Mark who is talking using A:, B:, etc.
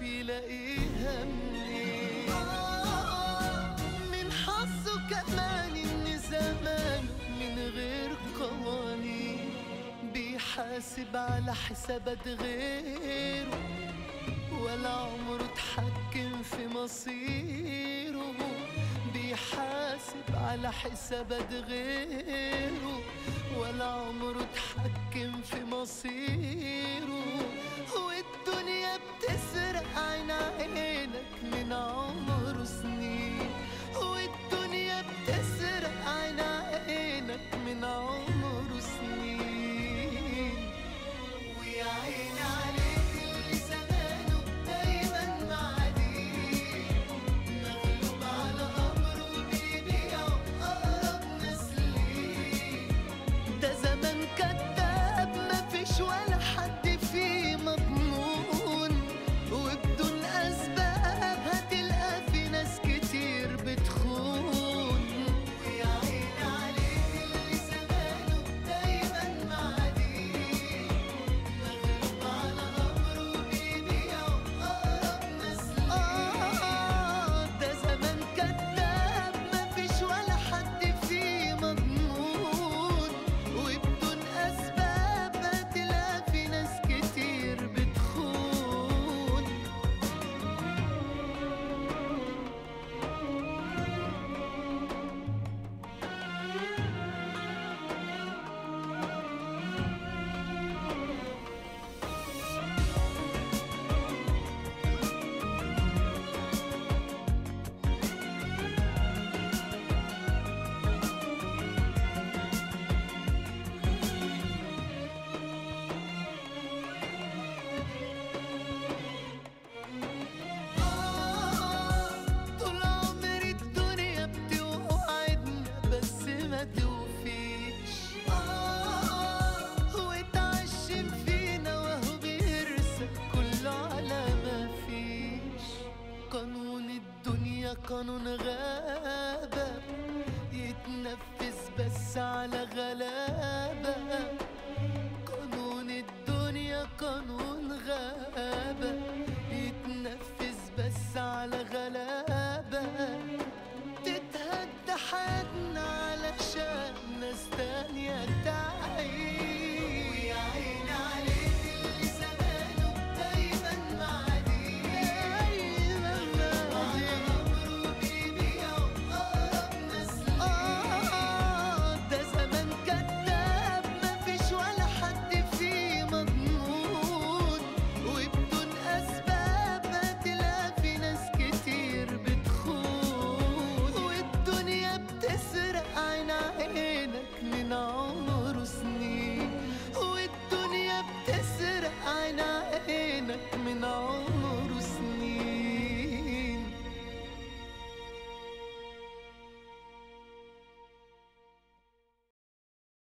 A: يلاقيها منين؟ من حظه كمان إن زمانه من غير قوانين بيحاسب على حسابات غيره، ولا عمره اتحكم في مصيره. بيحاسب على حسابات غيره، ولا عمره اتحكم في مصيره. والدنيا بتسرق عينك من عمره سنين، والدنيا بتسرق عينك من عمره سنين. ويا عيني عليك اللي زمانه دايما معاديه، مغلوب على امره بيبيع اقرب ناس ليه. ده زمان كداب مفيش ولا حد فيه مضمون، وبدون اسباب هتلقى في ناس كتير بتخون. ويا عيني عليك اللي زمانه دايما معاديه، مغلوب على امره بيبيع اقرب ناس ليه. ده زمان كداب مفيش ولا حد فيه مضمون، وبدون اسباب هتلاقي في ناس كتير بتخون. طول عمر الدنيا بتوعدنا بس ما توفيش، وتعشم فينا وهو بيرسى كله على ما فيش. قانون الدنيا قانون غابة يتنفذ بس على غلابة. قانون الدنيا قانون